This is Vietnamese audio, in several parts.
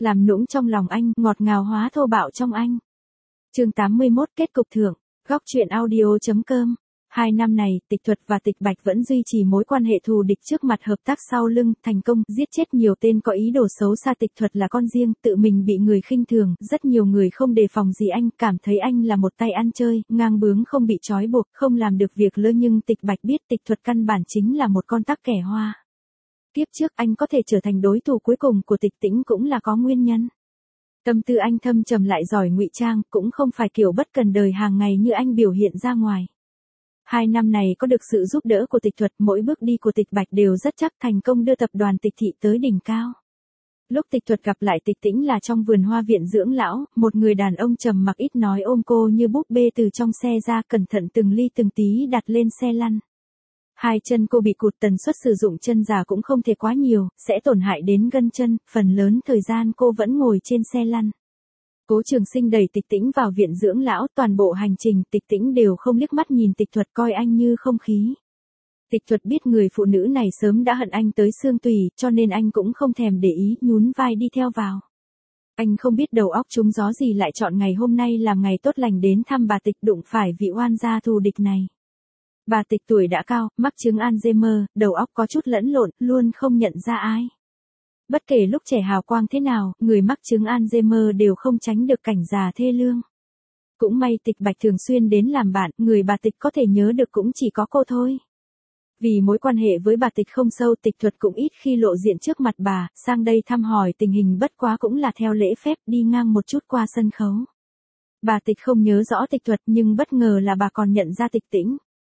làm nũng trong lòng anh, ngọt ngào hóa thô bạo trong anh. Chương 81 kết cục thưởng, góc truyện audio.com. 2 năm này, Tịch Thuật và Tịch Bạch vẫn duy trì mối quan hệ thù địch trước mặt hợp tác sau lưng, thành công giết chết nhiều tên có ý đồ xấu xa. Tịch Thuật là con riêng, tự mình bị người khinh thường, rất nhiều người không đề phòng gì anh, cảm thấy anh là một tay ăn chơi, ngang bướng không bị trói buộc, không làm được việc lơ, nhưng Tịch Bạch biết Tịch Thuật căn bản chính là một con tắc kẻ hoa. Kiếp trước anh có thể trở thành đối thủ cuối cùng của Tịch Tĩnh cũng là có nguyên nhân. Tâm tư anh thâm trầm lại giỏi ngụy trang, cũng không phải kiểu bất cần đời hàng ngày như anh biểu hiện ra ngoài. 2 năm này có được sự giúp đỡ của Tịch Thuật, mỗi bước đi của Tịch Bạch đều rất chắc, thành công đưa tập đoàn Tịch Thị tới đỉnh cao. Lúc Tịch Thuật gặp lại Tịch Tĩnh là trong vườn hoa viện dưỡng lão, một người đàn ông trầm mặc ít nói ôm cô như búp bê từ trong xe ra, cẩn thận từng ly từng tí đặt lên xe lăn. 2 chân cô bị cụt, tần suất sử dụng chân già cũng không thể quá nhiều, sẽ tổn hại đến gân chân, phần lớn thời gian cô vẫn ngồi trên xe lăn. Cố Trường Sinh đẩy Tịch Tĩnh vào viện dưỡng lão, toàn bộ hành trình Tịch Tĩnh đều không liếc mắt nhìn Tịch Thuật, coi anh như không khí. Tịch Thuật biết người phụ nữ này sớm đã hận anh tới xương tủy, cho nên anh cũng không thèm để ý, nhún vai đi theo vào. Anh không biết đầu óc trúng gió gì lại chọn ngày hôm nay làm ngày tốt lành đến thăm bà Tịch, đụng phải vị oan gia thù địch này. Bà Tịch tuổi đã cao, mắc chứng Alzheimer, đầu óc có chút lẫn lộn, luôn không nhận ra ai. Bất kể lúc trẻ hào quang thế nào, người mắc chứng Alzheimer đều không tránh được cảnh già thê lương. Cũng may Tịch Bạch thường xuyên đến làm bạn, người bà Tịch có thể nhớ được cũng chỉ có cô thôi. Vì mối quan hệ với bà Tịch không sâu, Tịch Thuật cũng ít khi lộ diện trước mặt bà, sang đây thăm hỏi tình hình bất quá cũng là theo lễ phép, đi ngang một chút qua sân khấu. Bà Tịch không nhớ rõ Tịch Thuật, nhưng bất ngờ là bà còn nhận ra Tịch Tĩnh.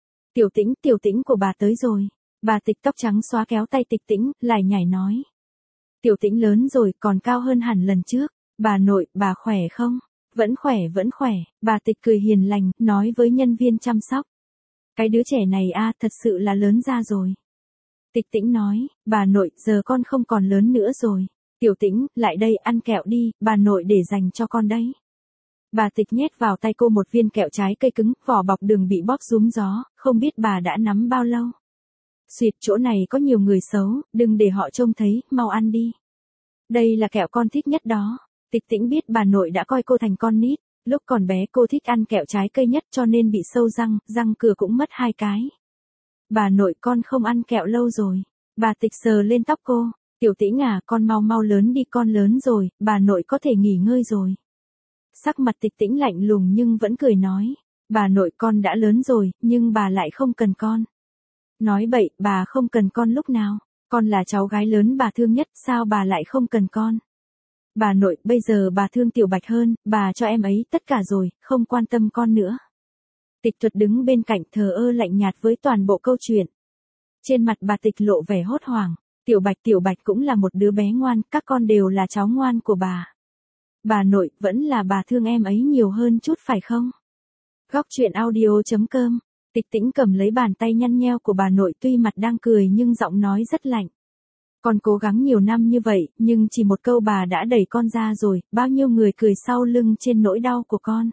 Tiểu Tĩnh của bà tới rồi. Bà Tịch tóc trắng xóa kéo tay Tịch Tĩnh, lải nhải nói. Tiểu Tĩnh lớn rồi, còn cao hơn hẳn lần trước. Bà nội, bà khỏe không? Vẫn khỏe. Bà Tịch cười hiền lành, nói với nhân viên chăm sóc. Cái đứa trẻ này thật sự là lớn ra rồi. Tịch Tĩnh nói, bà nội, giờ con không còn lớn nữa rồi. Tiểu Tĩnh, lại đây ăn kẹo đi, bà nội để dành cho con đấy. Bà Tịch nhét vào tay cô một viên kẹo trái cây cứng, vỏ bọc đường bị bóp rúm gió, không biết bà đã nắm bao lâu. Xuyệt, chỗ này có nhiều người xấu, đừng để họ trông thấy, mau ăn đi. Đây là kẹo con thích nhất đó. Tịch Tĩnh biết bà nội đã coi cô thành con nít, lúc còn bé cô thích ăn kẹo trái cây nhất cho nên bị sâu răng cửa cũng mất 2 cái. Bà nội, con không ăn kẹo lâu rồi. Bà Tịch sờ lên tóc cô, Tiểu Tĩnh con mau lớn đi, con lớn rồi, bà nội có thể nghỉ ngơi rồi. Sắc mặt Tịch Tĩnh lạnh lùng nhưng vẫn cười nói, bà nội, con đã lớn rồi, nhưng bà lại không cần con. Nói bậy, bà không cần con lúc nào, con là cháu gái lớn bà thương nhất, sao bà lại không cần con. Bà nội, bây giờ bà thương Tiểu Bạch hơn, bà cho em ấy tất cả rồi, không quan tâm con nữa. Tịch Thuật đứng bên cạnh thờ ơ lạnh nhạt với toàn bộ câu chuyện. Trên mặt bà Tịch lộ vẻ hốt hoảng, Tiểu Bạch cũng là một đứa bé ngoan, các con đều là cháu ngoan của bà. Bà nội, vẫn là bà thương em ấy nhiều hơn chút phải không? Góc truyện audio.com. Tịch Tĩnh cầm lấy bàn tay nhăn nheo của bà nội, tuy mặt đang cười nhưng giọng nói rất lạnh. Con cố gắng nhiều năm như vậy, nhưng chỉ một câu bà đã đẩy con ra rồi, bao nhiêu người cười sau lưng trên nỗi đau của con.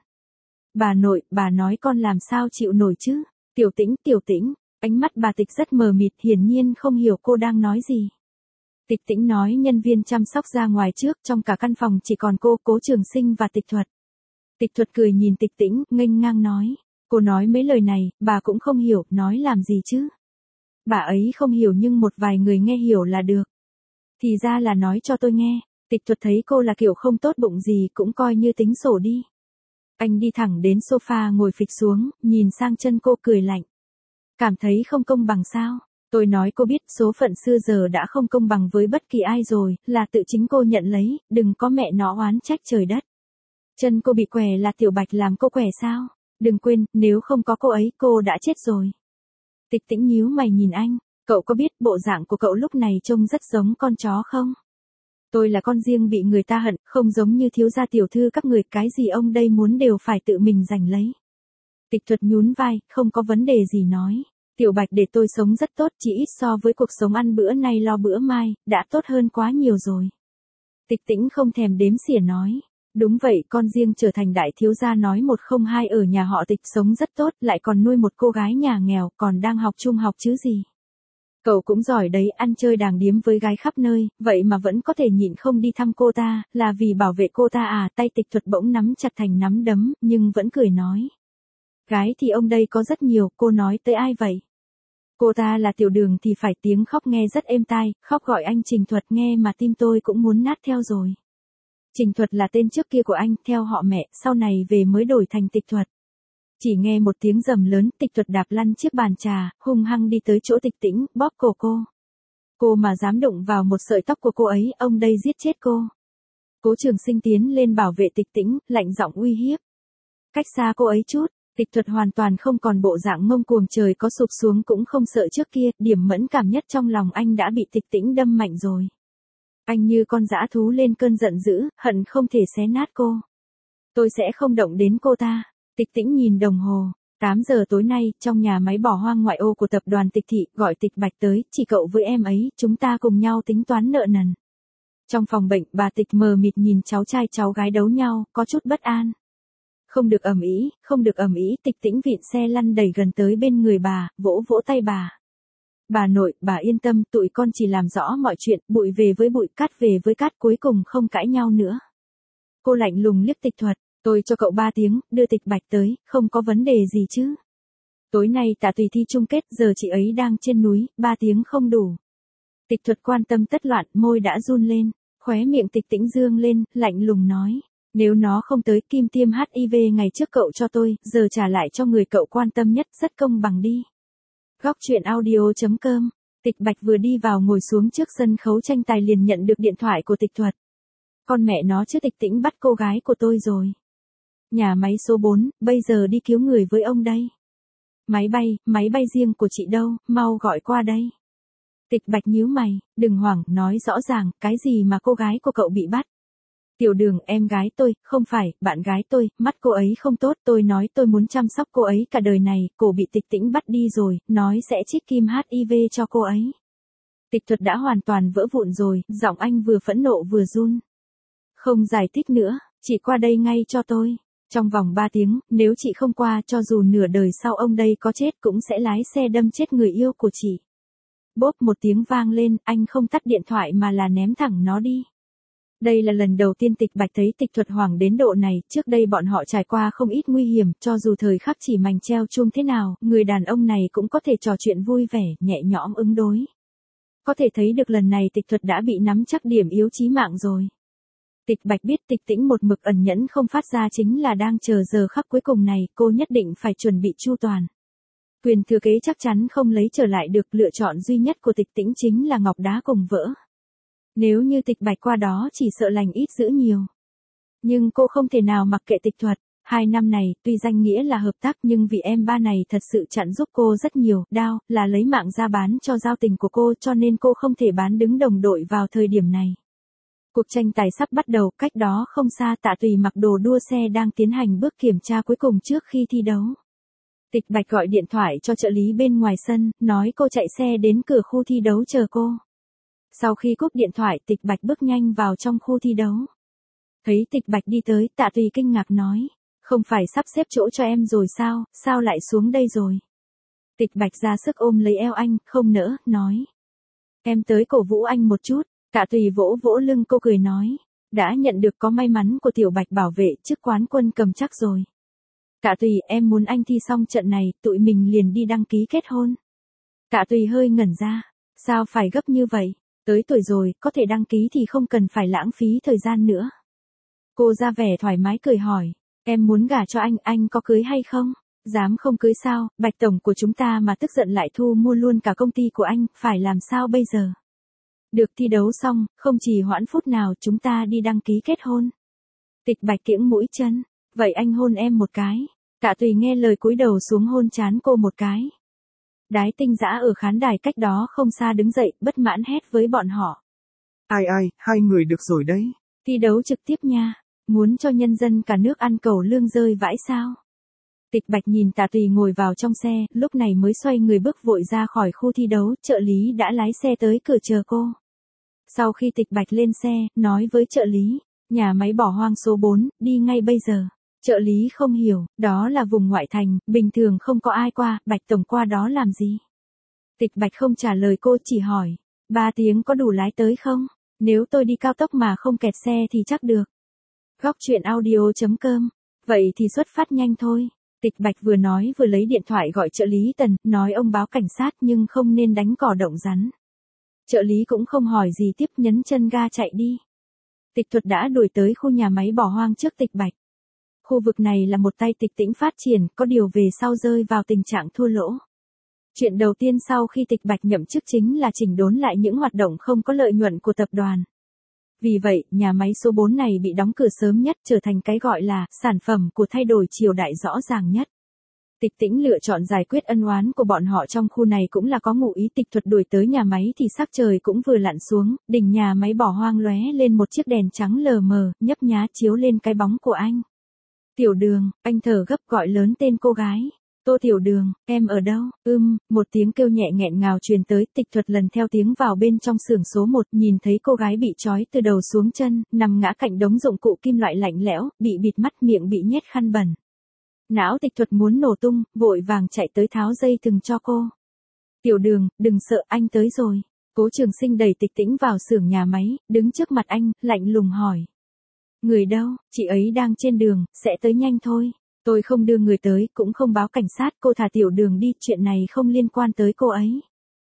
Bà nội, bà nói con làm sao chịu nổi chứ? Tiểu Tĩnh, ánh mắt bà Tịch rất mờ mịt, hiển nhiên không hiểu cô đang nói gì. Tịch Tĩnh nói nhân viên chăm sóc ra ngoài trước, trong cả căn phòng chỉ còn cô, Cố Trường Sinh và Tịch Thuật. Tịch Thuật cười nhìn Tịch Tĩnh, nghênh ngang nói. Cô nói mấy lời này, bà cũng không hiểu, nói làm gì chứ? Bà ấy không hiểu nhưng một vài người nghe hiểu là được. Thì ra là nói cho tôi nghe. Tịch Thuật thấy cô là kiểu không tốt bụng gì, cũng coi như tính sổ đi. Anh đi thẳng đến sofa ngồi phịch xuống, nhìn sang chân cô cười lạnh. Cảm thấy không công bằng sao? Tôi nói cô biết số phận xưa giờ đã không công bằng với bất kỳ ai rồi, là tự chính cô nhận lấy, đừng có mẹ nó oán trách trời đất. Chân cô bị què là Tiểu Bạch làm cô què sao? Đừng quên, nếu không có cô ấy, cô đã chết rồi. Tịch Tĩnh nhíu mày nhìn anh, cậu có biết bộ dạng của cậu lúc này trông rất giống con chó không? Tôi là con riêng bị người ta hận, không giống như thiếu gia tiểu thư các người, cái gì ông đây muốn đều phải tự mình giành lấy. Tịch Thuật nhún vai, không có vấn đề gì nói. Tiểu Bạch để tôi sống rất tốt, chỉ ít so với cuộc sống ăn bữa nay lo bữa mai, đã tốt hơn quá nhiều rồi. Tịch Tĩnh không thèm đếm xỉa nói. Đúng vậy, con riêng trở thành đại thiếu gia nói một không hai, ở nhà họ Tịch sống rất tốt, lại còn nuôi một cô gái nhà nghèo, còn đang học trung học chứ gì. Cậu cũng giỏi đấy, ăn chơi đàng điếm với gái khắp nơi, vậy mà vẫn có thể nhịn không đi thăm cô ta, là vì bảo vệ cô ta à? Tay Tịch Thuật bỗng nắm chặt thành nắm đấm, nhưng vẫn cười nói. Gái thì ông đây có rất nhiều, cô nói tới ai vậy? Cô ta là Tiểu Đường thì phải, tiếng khóc nghe rất êm tai, khóc gọi anh Trình Thuật nghe mà tim tôi cũng muốn nát theo rồi. Trình Thuật là tên trước kia của anh, theo họ mẹ, sau này về mới đổi thành Tịch Thuật. Chỉ nghe một tiếng rầm lớn, Tịch Thuật đạp lăn chiếc bàn trà, hung hăng đi tới chỗ Tịch Tĩnh, bóp cổ cô. Cô mà dám đụng vào một sợi tóc của cô ấy, ông đây giết chết cô. Cố Trường Sinh tiến lên bảo vệ Tịch Tĩnh, lạnh giọng uy hiếp. Cách xa cô ấy chút. Tịch Thuật hoàn toàn không còn bộ dạng ngông cuồng, trời có sụp xuống cũng không sợ trước kia, điểm mẫn cảm nhất trong lòng anh đã bị Tịch Tĩnh đâm mạnh rồi. Anh như con dã thú lên cơn giận dữ, hận không thể xé nát cô. Tôi sẽ không động đến cô ta. Tịch Tĩnh nhìn đồng hồ, 8 giờ tối nay, trong nhà máy bỏ hoang ngoại ô của tập đoàn Tịch Thị, gọi Tịch Bạch tới, chỉ cậu với em ấy, chúng ta cùng nhau tính toán nợ nần. Trong phòng bệnh, bà Tịch mờ mịt nhìn cháu trai cháu gái đấu nhau, có chút bất an. Không được ầm ĩ, không được ầm ĩ, Tịch Tĩnh vịn xe lăn đẩy gần tới bên người bà, vỗ vỗ tay bà. Bà nội, bà yên tâm, tụi con chỉ làm rõ mọi chuyện, bụi về với bụi, cát về với cát, cuối cùng không cãi nhau nữa. Cô lạnh lùng liếc Tịch Thuật, tôi cho cậu 3 tiếng, đưa Tịch Bạch tới, không có vấn đề gì chứ. Tối nay Tạ Tùy thi chung kết, giờ chị ấy đang trên núi, 3 tiếng không đủ. Tịch Thuật quan tâm tất loạn, môi đã run lên, khóe miệng Tịch Tĩnh dương lên, lạnh lùng nói. Nếu nó không tới, kim tiêm HIV ngày trước cậu cho tôi, giờ trả lại cho người cậu quan tâm nhất, rất công bằng đi. Góc truyện audio.com. Tịch Bạch vừa đi vào ngồi xuống trước sân khấu tranh tài liền nhận được điện thoại của Tịch Thuật. Con mẹ nó chứ, Tịch Tĩnh bắt cô gái của tôi rồi. Nhà máy số 4, bây giờ đi cứu người với ông đây. Máy bay riêng của chị đâu, mau gọi qua đây. Tịch Bạch nhíu mày, đừng hoảng, nói rõ ràng, cái gì mà cô gái của cậu bị bắt. Tiểu Đường, em gái tôi, không phải, bạn gái tôi, mắt cô ấy không tốt, tôi nói tôi muốn chăm sóc cô ấy cả đời này, cổ bị Tịch Tĩnh bắt đi rồi, nói sẽ trích kim HIV cho cô ấy. Tịch Thuật đã hoàn toàn vỡ vụn rồi, giọng anh vừa phẫn nộ vừa run. Không giải thích nữa, chị qua đây ngay cho tôi. Trong vòng 3 tiếng, nếu chị không qua, cho dù nửa đời sau ông đây có chết cũng sẽ lái xe đâm chết người yêu của chị. Bốp một tiếng vang lên, anh không tắt điện thoại mà là ném thẳng nó đi. Đây là lần đầu tiên Tịch Bạch thấy Tịch Thuật hoảng đến độ này, trước đây bọn họ trải qua không ít nguy hiểm, cho dù thời khắc chỉ mảnh treo chuông thế nào, người đàn ông này cũng có thể trò chuyện vui vẻ, nhẹ nhõm ứng đối. Có thể thấy được lần này Tịch Thuật đã bị nắm chắc điểm yếu chí mạng rồi. Tịch Bạch biết Tịch Tĩnh một mực ẩn nhẫn không phát ra chính là đang chờ giờ khắc cuối cùng này, cô nhất định phải chuẩn bị chu toàn. Quyền thừa kế chắc chắn không lấy trở lại được, lựa chọn duy nhất của Tịch Tĩnh chính là ngọc đá cùng vỡ. Nếu như Tịch Bạch qua đó chỉ sợ lành ít dữ nhiều. Nhưng cô không thể nào mặc kệ Tịch Thuật. 2 năm này, tuy danh nghĩa là hợp tác nhưng vì em ba này thật sự chặn giúp cô rất nhiều, đao, là lấy mạng ra bán cho giao tình của cô, cho nên cô không thể bán đứng đồng đội vào thời điểm này. Cuộc tranh tài sắp bắt đầu, cách đó không xa Tạ Tùy mặc đồ đua xe đang tiến hành bước kiểm tra cuối cùng trước khi thi đấu. Tịch Bạch gọi điện thoại cho trợ lý bên ngoài sân, nói cô chạy xe đến cửa khu thi đấu chờ cô. Sau khi cúp điện thoại, Tịch Bạch bước nhanh vào trong khu thi đấu. Thấy Tịch Bạch đi tới, Tạ Tùy kinh ngạc nói, không phải sắp xếp chỗ cho em rồi sao lại xuống đây rồi? Tịch Bạch ra sức ôm lấy eo anh, không nỡ, nói. Em tới cổ vũ anh một chút. Tạ Tùy vỗ vỗ lưng cô cười nói, đã nhận được có may mắn của Tiểu Bạch bảo vệ, chức quán quân cầm chắc rồi. Tạ Tùy, em muốn anh thi xong trận này, tụi mình liền đi đăng ký kết hôn. Tạ Tùy hơi ngẩn ra, sao phải gấp như vậy, tới tuổi rồi, có thể đăng ký thì không cần phải lãng phí thời gian nữa. Cô ra vẻ thoải mái cười hỏi, em muốn gả cho anh có cưới hay không? Dám không cưới sao, Bạch tổng của chúng ta mà tức giận lại thu mua luôn cả công ty của anh, phải làm sao bây giờ? Được, thi đấu xong, không trì hoãn phút nào, chúng ta đi đăng ký kết hôn. Tịch Bạch kiễng mũi chân, vậy anh hôn em một cái. Tạ Tùy nghe lời cúi đầu xuống hôn trán cô một cái. Đái Tinh Dã ở khán đài cách đó không xa đứng dậy, bất mãn hét với bọn họ. Ai, hai người được rồi đấy. Thi đấu trực tiếp nha, muốn cho nhân dân cả nước ăn cầu lương rơi vãi sao? Tịch Bạch nhìn Tạ Tùy ngồi vào trong xe, lúc này mới xoay người bước vội ra khỏi khu thi đấu, trợ lý đã lái xe tới cửa chờ cô. Sau khi Tịch Bạch lên xe, nói với trợ lý, nhà máy bỏ hoang số 4, đi ngay bây giờ. Trợ lý không hiểu, đó là vùng ngoại thành, bình thường không có ai qua, Bạch tổng qua đó làm gì? Tịch Bạch không trả lời cô, chỉ hỏi, 3 tiếng có đủ lái tới không? Nếu tôi đi cao tốc mà không kẹt xe thì chắc được. Góc truyện audio.com. Vậy thì xuất phát nhanh thôi. Tịch Bạch vừa nói vừa lấy điện thoại gọi trợ lý Tần, nói ông báo cảnh sát nhưng không nên đánh cỏ động rắn. Trợ lý cũng không hỏi gì tiếp, nhấn chân ga chạy đi. Tịch Thuật đã đuổi tới khu nhà máy bỏ hoang trước Tịch Bạch. Khu vực này là một tay Tịch Tĩnh phát triển, có điều về sau rơi vào tình trạng thua lỗ. Chuyện đầu tiên sau khi Tịch Bạch nhậm chức chính là chỉnh đốn lại những hoạt động không có lợi nhuận của tập đoàn. Vì vậy, nhà máy số 4 này bị đóng cửa sớm nhất, trở thành cái gọi là sản phẩm của thay đổi triều đại rõ ràng nhất. Tịch Tĩnh lựa chọn giải quyết ân oán của bọn họ trong khu này cũng là có ngụ ý. Tịch Thuật đuổi tới nhà máy thì sắc trời cũng vừa lặn xuống, đỉnh nhà máy bỏ hoang lóe lên một chiếc đèn trắng lờ mờ, nhấp nhá chiếu lên cái bóng của anh. Tiểu Đường, anh thở gấp gọi lớn tên cô gái. Tô Tiểu Đường, em ở đâu? Một tiếng kêu nhẹ nghẹn ngào truyền tới. Tịch Thuật lần theo tiếng vào bên trong xưởng số 1, nhìn thấy cô gái bị trói từ đầu xuống chân, nằm ngã cạnh đống dụng cụ kim loại lạnh lẽo, bị bịt mắt, miệng bị nhét khăn bẩn. Não Tịch Thuật muốn nổ tung, vội vàng chạy tới tháo dây thừng cho cô. Tiểu Đường, đừng sợ, anh tới rồi. Cố Trường Sinh đẩy Tịch Tĩnh vào xưởng nhà máy, đứng trước mặt anh, lạnh lùng hỏi. Người đâu? Chị ấy đang trên đường, sẽ tới nhanh thôi. Tôi không đưa người tới, cũng không báo cảnh sát, cô thả Tiểu Đường đi, chuyện này không liên quan tới cô ấy.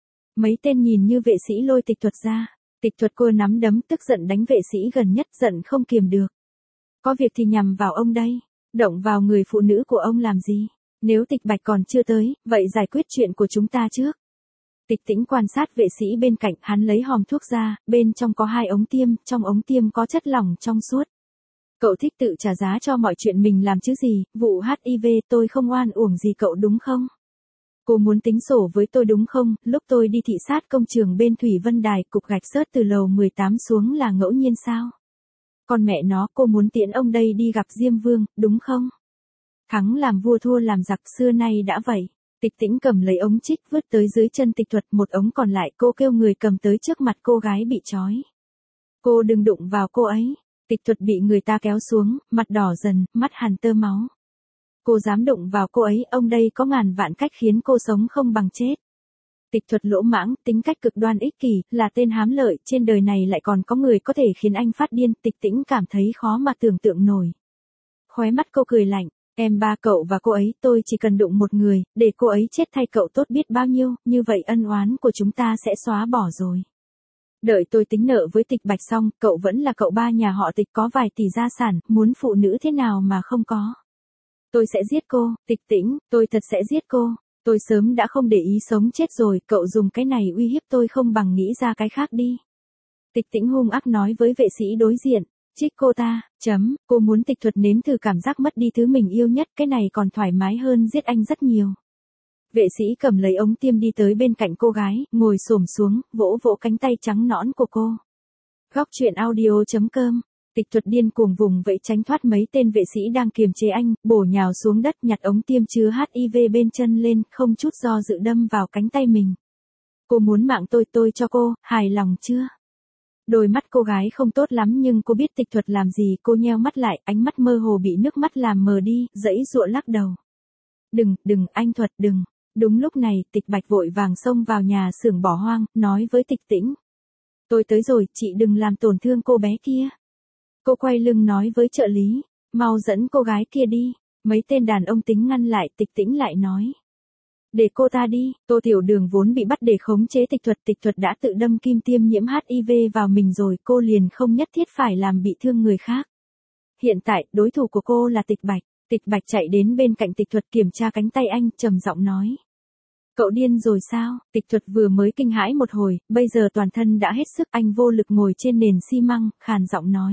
Mấy tên nhìn như vệ sĩ lôi Tịch Thuật ra. Tịch Thuật cô nắm đấm tức giận đánh vệ sĩ gần nhất, giận không kiềm được. Có việc thì nhằm vào ông đây. Động vào người phụ nữ của ông làm gì? Nếu Tịch Bạch còn chưa tới, vậy giải quyết chuyện của chúng ta trước. Tịch Tĩnh quan sát vệ sĩ bên cạnh, hắn lấy hòm thuốc ra, bên trong có 2 ống tiêm, trong ống tiêm có chất lỏng trong suốt. Cậu thích tự trả giá cho mọi chuyện mình làm chứ gì, vụ HIV tôi không oan uổng gì cậu đúng không? Cô muốn tính sổ với tôi đúng không? Lúc tôi đi thị sát công trường bên Thủy Vân Đài, cục gạch xớt từ lầu 18 xuống là ngẫu nhiên sao? Còn mẹ nó, cô muốn tiễn ông đây đi gặp Diêm Vương, đúng không? Thắng làm vua thua làm giặc, xưa nay đã vậy. Tịch Tĩnh cầm lấy ống trích vứt tới dưới chân Tịch Thuật, một ống còn lại cô kêu người cầm tới trước mặt cô gái bị trói. Cô đừng đụng vào cô ấy. Tịch Thuật bị người ta kéo xuống, mặt đỏ dần, mắt hằn tơ máu. Cô dám đụng vào cô ấy, ông đây có ngàn vạn cách khiến cô sống không bằng chết. Tịch Thuật lỗ mãng, tính cách cực đoan ích kỷ, là tên hám lợi, trên đời này lại còn có người có thể khiến anh phát điên. Tịch Tĩnh cảm thấy khó mà tưởng tượng nổi. Khóe mắt cô cười lạnh, em ba cậu và cô ấy, tôi chỉ cần đụng một người, để cô ấy chết thay cậu tốt biết bao nhiêu, như vậy ân oán của chúng ta sẽ xóa bỏ rồi. Đợi tôi tính nợ với Tịch Bạch xong, cậu vẫn là cậu ba nhà họ Tịch, có vài tỷ gia sản, muốn phụ nữ thế nào mà không có. Tôi sẽ giết cô, Tịch Tĩnh, tôi thật sẽ giết cô. Tôi sớm đã không để ý sống chết rồi, cậu dùng cái này uy hiếp tôi không bằng nghĩ ra cái khác đi. Tịch Tĩnh hung ác nói với vệ sĩ đối diện, trích cô ta, cô muốn Tịch Thuật nếm thử cảm giác mất đi thứ mình yêu nhất, cái này còn thoải mái hơn giết anh rất nhiều. Vệ sĩ cầm lấy ống tiêm đi tới bên cạnh cô gái, ngồi xổm xuống, vỗ vỗ cánh tay trắng nõn của cô. Góc truyện audio.com. Tịch Thuật điên cuồng vùng vẫy tránh thoát mấy tên vệ sĩ đang kiềm chế anh, bổ nhào xuống đất, nhặt ống tiêm chứa HIV bên chân lên, không chút do dự đâm vào cánh tay mình. Cô muốn mạng tôi cho cô, hài lòng chưa? Đôi mắt cô gái không tốt lắm nhưng cô biết Tịch Thuật làm gì, cô nheo mắt lại, ánh mắt mơ hồ bị nước mắt làm mờ đi, giãy giụa lắc đầu. Đừng, anh Thuật, đừng. Đúng lúc này, Tịch Bạch vội vàng xông vào nhà xưởng bỏ hoang, nói với Tịch Tĩnh. Tôi tới rồi, chị đừng làm tổn thương cô bé kia. Cô quay lưng nói với trợ lý, mau dẫn cô gái kia đi. Mấy tên đàn ông tính ngăn lại, Tịch Tĩnh lại nói. Để cô ta đi. Tô Tiểu Đường vốn bị bắt để khống chế Tịch Thuật đã tự đâm kim tiêm nhiễm HIV vào mình rồi, cô liền không nhất thiết phải làm bị thương người khác. Hiện tại, đối thủ của cô là Tịch Bạch. Tịch Bạch chạy đến bên cạnh Tịch Thuật kiểm tra cánh tay anh, trầm giọng nói. Cậu điên rồi sao? Tịch Thuật vừa mới kinh hãi một hồi, bây giờ toàn thân đã hết sức, anh vô lực ngồi trên nền xi măng, khàn giọng nói.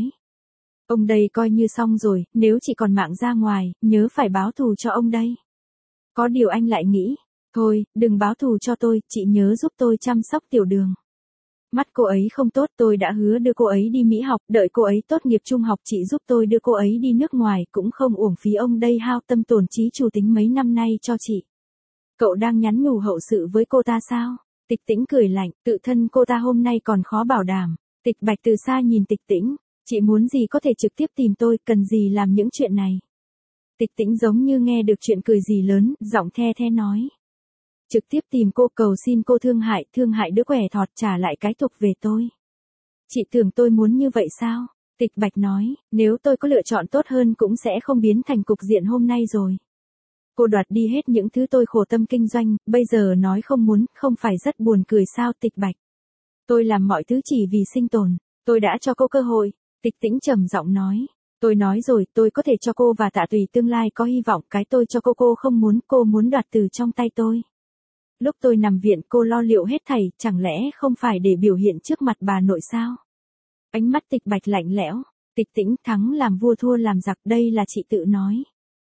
Ông đây coi như xong rồi, nếu chị còn mạng ra ngoài, nhớ phải báo thù cho ông đây. Có điều anh lại nghĩ, thôi, đừng báo thù cho tôi, chị nhớ giúp tôi chăm sóc Tiểu Đường. Mắt cô ấy không tốt, tôi đã hứa đưa cô ấy đi Mỹ học, đợi cô ấy tốt nghiệp trung học chị giúp tôi đưa cô ấy đi nước ngoài, cũng không uổng phí ông đây hao tâm tổn trí chủ tính mấy năm nay cho chị. Cậu đang nhắn nhủ hậu sự với cô ta sao? Tịch Tĩnh cười lạnh, tự thân cô ta hôm nay còn khó bảo đảm. Tịch Bạch từ xa nhìn Tịch Tĩnh, chị muốn gì có thể trực tiếp tìm tôi, cần gì làm những chuyện này. Tịch Tĩnh giống như nghe được chuyện cười gì lớn, giọng the the nói. Trực tiếp tìm cô cầu xin cô thương hại đứa quẻ thọt trả lại cái thuộc về tôi. Chị tưởng tôi muốn như vậy sao? Tịch Bạch nói, nếu tôi có lựa chọn tốt hơn cũng sẽ không biến thành cục diện hôm nay rồi. Cô đoạt đi hết những thứ tôi khổ tâm kinh doanh, bây giờ nói không muốn, không phải rất buồn cười sao Tịch Bạch. Tôi làm mọi thứ chỉ vì sinh tồn, tôi đã cho cô cơ hội, Tịch Tĩnh trầm giọng nói. Tôi nói rồi, tôi có thể cho cô và Tạ Tùy tương lai có hy vọng, cái tôi cho cô không muốn, cô muốn đoạt từ trong tay tôi. Lúc tôi nằm viện cô lo liệu hết thảy, chẳng lẽ không phải để biểu hiện trước mặt bà nội sao? Ánh mắt Tịch Bạch lạnh lẽo, Tịch Tĩnh thắng làm vua thua làm giặc, đây là chị tự nói.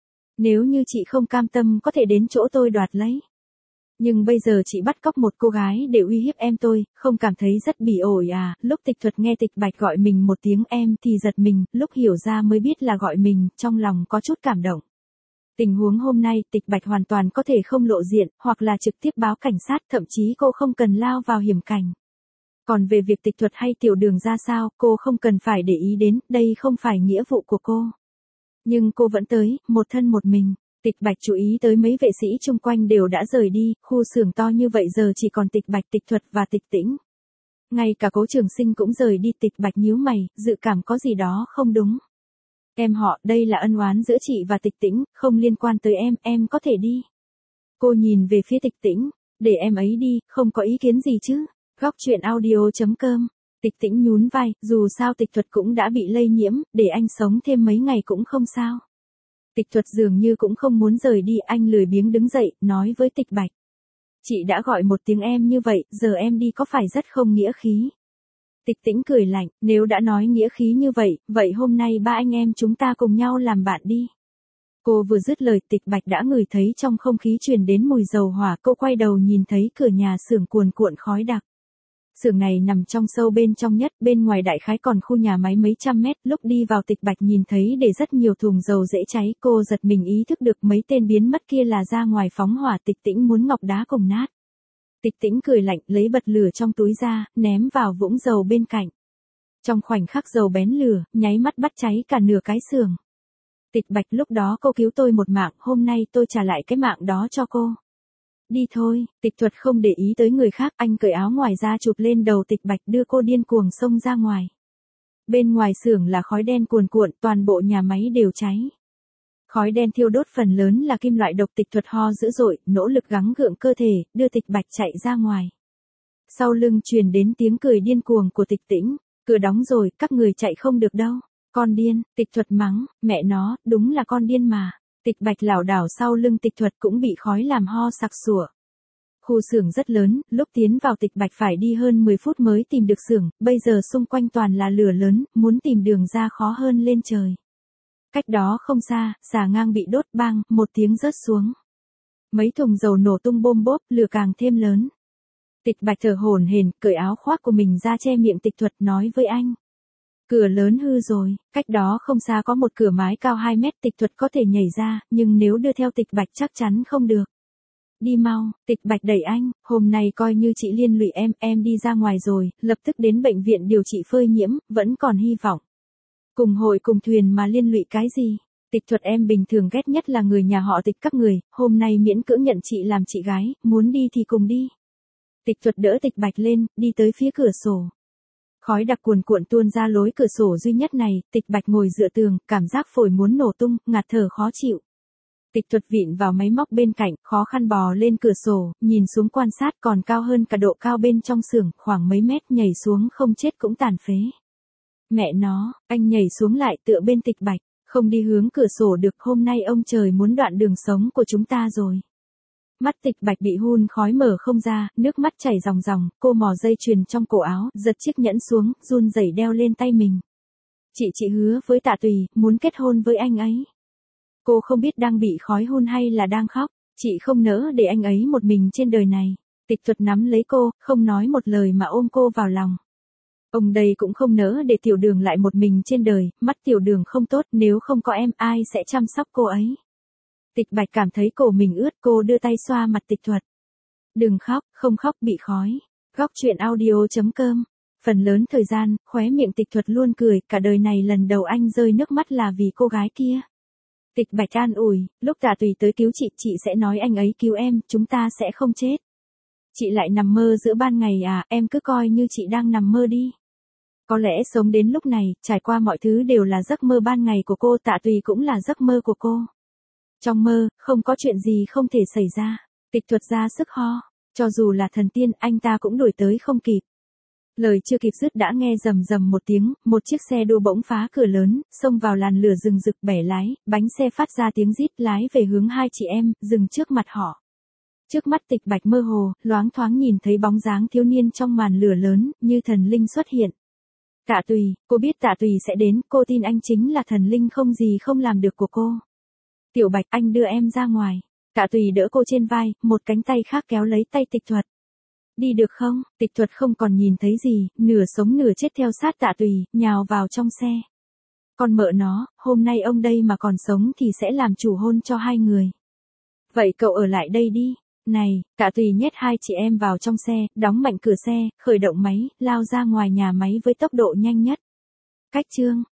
Nếu như chị không cam tâm có thể đến chỗ tôi đoạt lấy. Nhưng bây giờ chị bắt cóc một cô gái để uy hiếp em tôi, không cảm thấy rất bỉ ổi à? Lúc Tịch Thuật nghe Tịch Bạch gọi mình một tiếng em thì giật mình, lúc hiểu ra mới biết là gọi mình, trong lòng có chút cảm động. Tình huống hôm nay Tịch Bạch hoàn toàn có thể không lộ diện, hoặc là trực tiếp báo cảnh sát, thậm chí cô không cần lao vào hiểm cảnh. Còn về việc Tịch Thuật hay Tiểu Đường ra sao, cô không cần phải để ý đến, đây không phải nghĩa vụ của cô. Nhưng cô vẫn tới, một thân một mình. Tịch Bạch chú ý tới mấy vệ sĩ chung quanh đều đã rời đi, khu xưởng to như vậy giờ chỉ còn Tịch Bạch, Tịch Thuật và Tịch Tĩnh. Ngay cả Cố Trường Sinh cũng rời đi. Tịch Bạch nhíu mày, dự cảm có gì đó không đúng. Em họ, đây là ân oán giữa chị và Tịch Tĩnh, không liên quan tới em có thể đi. Cô nhìn về phía Tịch Tĩnh, để em ấy đi, không có ý kiến gì chứ. Góc truyện audio.com. Tịch Tĩnh nhún vai, dù sao Tịch Thuật cũng đã bị lây nhiễm, để anh sống thêm mấy ngày cũng không sao. Tịch Thuật dường như cũng không muốn rời đi, anh lười biếng đứng dậy, nói với Tịch Bạch. Chị đã gọi một tiếng em như vậy, giờ em đi có phải rất không nghĩa khí? Tịch Tĩnh cười lạnh, nếu đã nói nghĩa khí như vậy, vậy hôm nay ba anh em chúng ta cùng nhau làm bạn đi. Cô vừa dứt lời, Tịch Bạch đã ngửi thấy trong không khí truyền đến mùi dầu hỏa, cô quay đầu nhìn thấy cửa nhà xưởng cuồn cuộn khói đặc. Xưởng này nằm trong sâu bên trong nhất, bên ngoài đại khái còn khu nhà máy mấy trăm mét, lúc đi vào Tịch Bạch nhìn thấy để rất nhiều thùng dầu dễ cháy, cô giật mình ý thức được mấy tên biến mất kia là ra ngoài phóng hỏa. Tịch Tĩnh muốn ngọc đá cùng nát. Tịch Tĩnh cười lạnh, lấy bật lửa trong túi ra, ném vào vũng dầu bên cạnh. Trong khoảnh khắc dầu bén lửa, nháy mắt bắt cháy cả nửa cái xưởng. Tịch Bạch, lúc đó cô cứu tôi một mạng, hôm nay tôi trả lại cái mạng đó cho cô. Đi thôi. Tịch Thuật không để ý tới người khác, anh cởi áo ngoài ra chụp lên đầu Tịch Bạch, đưa cô điên cuồng xông ra ngoài. Bên ngoài xưởng là khói đen cuồn cuộn, toàn bộ nhà máy đều cháy. Khói đen thiêu đốt phần lớn là kim loại độc. Tịch Thuật ho dữ dội, nỗ lực gắng gượng cơ thể, đưa Tịch Bạch chạy ra ngoài. Sau lưng truyền đến tiếng cười điên cuồng của Tịch Tĩnh, cửa đóng rồi, các người chạy không được đâu. Con điên. Tịch Thuật mắng, mẹ nó, đúng là con điên mà. Tịch Bạch lảo đảo sau lưng Tịch Thuật cũng bị khói làm ho sặc sủa. Khu xưởng rất lớn, lúc tiến vào Tịch Bạch phải đi hơn 10 phút mới tìm được xưởng, bây giờ xung quanh toàn là lửa lớn, muốn tìm đường ra khó hơn lên trời. Cách đó không xa, xà ngang bị đốt bang, một tiếng rớt xuống. Mấy thùng dầu nổ tung bôm bốp, lửa càng thêm lớn. Tịch Bạch thở hổn hển, cởi áo khoác của mình ra che miệng Tịch Thuật, nói với anh. Cửa lớn hư rồi, cách đó không xa có một cửa mái cao 2 mét, Tịch Thuật có thể nhảy ra, nhưng nếu đưa theo Tịch Bạch chắc chắn không được. Đi mau. Tịch Bạch đẩy anh, hôm nay coi như chị liên lụy em đi ra ngoài rồi, lập tức đến bệnh viện điều trị phơi nhiễm, vẫn còn hy vọng. Cùng hội cùng thuyền mà liên lụy cái gì? Tịch Thuật, em bình thường ghét nhất là người nhà họ Tịch các người, hôm nay miễn cưỡng nhận chị làm chị gái, muốn đi thì cùng đi. Tịch Thuật đỡ Tịch Bạch lên, đi tới phía cửa sổ. Khói đặc cuồn cuộn tuôn ra lối cửa sổ duy nhất này, Tịch Bạch ngồi dựa tường, cảm giác phổi muốn nổ tung, ngạt thở khó chịu. Tịch Thuật vịn vào máy móc bên cạnh, khó khăn bò lên cửa sổ, nhìn xuống quan sát, còn cao hơn cả độ cao bên trong xưởng, khoảng mấy mét, nhảy xuống không chết cũng tàn phế. Mẹ nó, anh nhảy xuống lại tựa bên Tịch Bạch, không đi hướng cửa sổ được, hôm nay ông trời muốn đoạn đường sống của chúng ta rồi. Mắt Tịch Bạch bị hun khói mở không ra, nước mắt chảy ròng ròng, cô mò dây chuyền trong cổ áo, giật chiếc nhẫn xuống, run rẩy đeo lên tay mình. Chị hứa với Tạ Tùy, muốn kết hôn với anh ấy. Cô không biết đang bị khói hun hay là đang khóc, chị không nỡ để anh ấy một mình trên đời này. Tịch Thuật nắm lấy cô, không nói một lời mà ôm cô vào lòng. Ông đây cũng không nỡ để Tiểu Đường lại một mình trên đời, mắt Tiểu Đường không tốt, nếu không có em ai sẽ chăm sóc cô ấy. Tịch Bạch cảm thấy cổ mình ướt, cô đưa tay xoa mặt Tịch Thuật. Đừng khóc, không khóc bị khói. Góc truyện audio.com. Phần lớn thời gian, khóe miệng Tịch Thuật luôn cười, cả đời này lần đầu anh rơi nước mắt là vì cô gái kia. Tịch Bạch an ủi, lúc Tạ Tùy tới cứu chị sẽ nói anh ấy cứu em, chúng ta sẽ không chết. Chị lại nằm mơ giữa ban ngày à, em cứ coi như chị đang nằm mơ đi. Có lẽ sống đến lúc này, trải qua mọi thứ đều là giấc mơ ban ngày của cô, Tạ Tùy cũng là giấc mơ của cô. Trong mơ, không có chuyện gì không thể xảy ra. Tịch Thuật ra sức ho, cho dù là thần tiên, anh ta cũng đuổi tới không kịp. Lời chưa kịp dứt đã nghe rầm rầm một tiếng, một chiếc xe đua bỗng phá cửa lớn, xông vào làn lửa rừng rực bẻ lái, bánh xe phát ra tiếng rít lái về hướng hai chị em, dừng trước mặt họ. Trước mắt Tịch Bạch mơ hồ, loáng thoáng nhìn thấy bóng dáng thiếu niên trong màn lửa lớn, như thần linh xuất hiện. Tạ Tùy, cô biết Tạ Tùy sẽ đến, cô tin anh chính là thần linh không gì không làm được của cô. Tiểu Bạch, anh đưa em ra ngoài. Tạ Tùy đỡ cô trên vai, một cánh tay khác kéo lấy tay Tịch Thuật. Đi được không? Tịch Thuật không còn nhìn thấy gì, nửa sống nửa chết theo sát Tạ Tùy, nhào vào trong xe. Con mợ nó, hôm nay ông đây mà còn sống thì sẽ làm chủ hôn cho hai người. Vậy cậu ở lại đây đi. Này, Tạ Tùy nhét hai chị em vào trong xe, đóng mạnh cửa xe, khởi động máy, lao ra ngoài nhà máy với tốc độ nhanh nhất. Cách chương